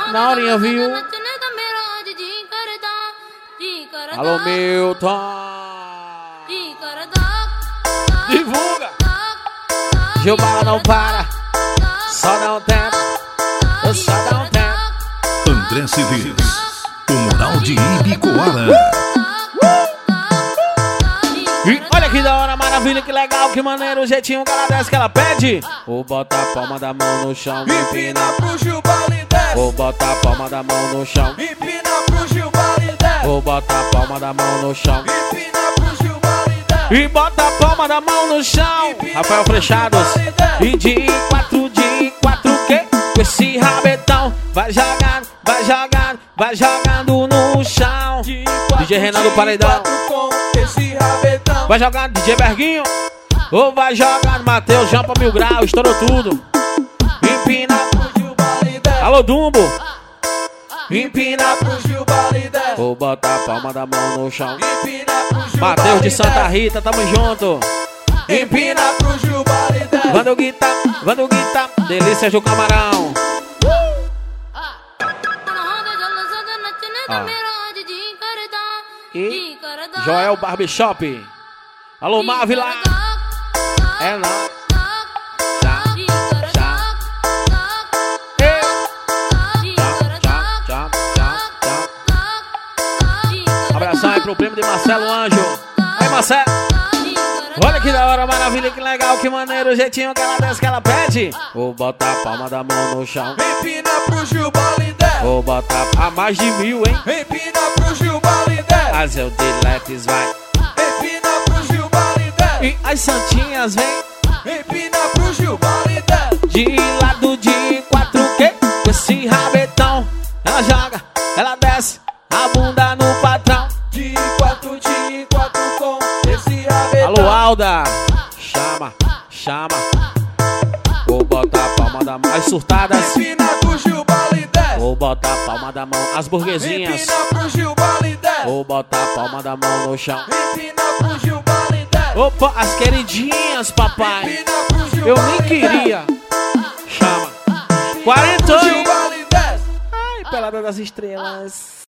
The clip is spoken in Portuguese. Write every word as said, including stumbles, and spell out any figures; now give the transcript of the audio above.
Na horinha, viu? Alô, Milton. Divulga. Gilmara não para. Só dá um tempo. Só dá um tempo. André Cedês, o moral de Ibicoara. E olha que da hora, maravilha, que legal, que maneiro, o jeitinho que ela desce, que ela pede. Ou bota a palma da mão no chão, empina pro Gilmara e desce. Ou bota a palma da mão no chão, empina pro Gilmara e desce. Ou bota a palma da mão no chão, empina pro Gilmara e desce. E bota a palma da mão no chão. Rafael Frechados. E de quatro, de quatro, que? Com esse rabetão, vai jogando, vai jogando, vai jogando no chão. D J Renan do Paredão. Vai jogando D J Berguinho. Ou vai jogando Matheus, Jampa Mil Grau, estourou tudo. Empina pro Gilmara e desce. Alô, Dumbo. Empina pro Gilmara e desce. Ou bota a palma da mão no chão. Empina pro Gilmara Matheus de Santa Rita, tamo junto. Empina pro Gilmara e desce. Vando guitar, vando guitar. Delícia do Camarão. Ah. E Joel Barbershop. Alô, Mávila. É lá. Já, já. E. Já, já, já, já. Abração aí pro primo de Marcelo Anjo. Aí, Marcelo. Olha que da hora, maravilha, que legal, que maneiro, o jeitinho que ela desce, que ela pede. Ou bota a palma da mão no chão. Empina pro Gilmara e desce. Ou bota a mais de mil, hein? Empina pro Gilmara e desce. As eu Diletes vai. Empina pro Gilmara e desce. E as santinhas vem. Empina pro Gilmara e desce. De lado de quatro, que? Com esse rabetão. Ela joga, ela desce, a bunda no patrão. De quatro, de quatro com esse rabetão. Alô, Alda. Chama, chama. Ou bota a palma da mão. As surtadas. Empina pro Gilmara e desce. Ou bota a palma da mão. As burguesinhas. Empina pro Gilmara e desce. Ou bota a palma da mão no chão. Empina pro Gilmara e desce. Opa, as queridinhas, papai. Empina pro Gilmara Eu nem queria. Chama. quarenta. Gilmara e desce. Ai, pelada das estrelas.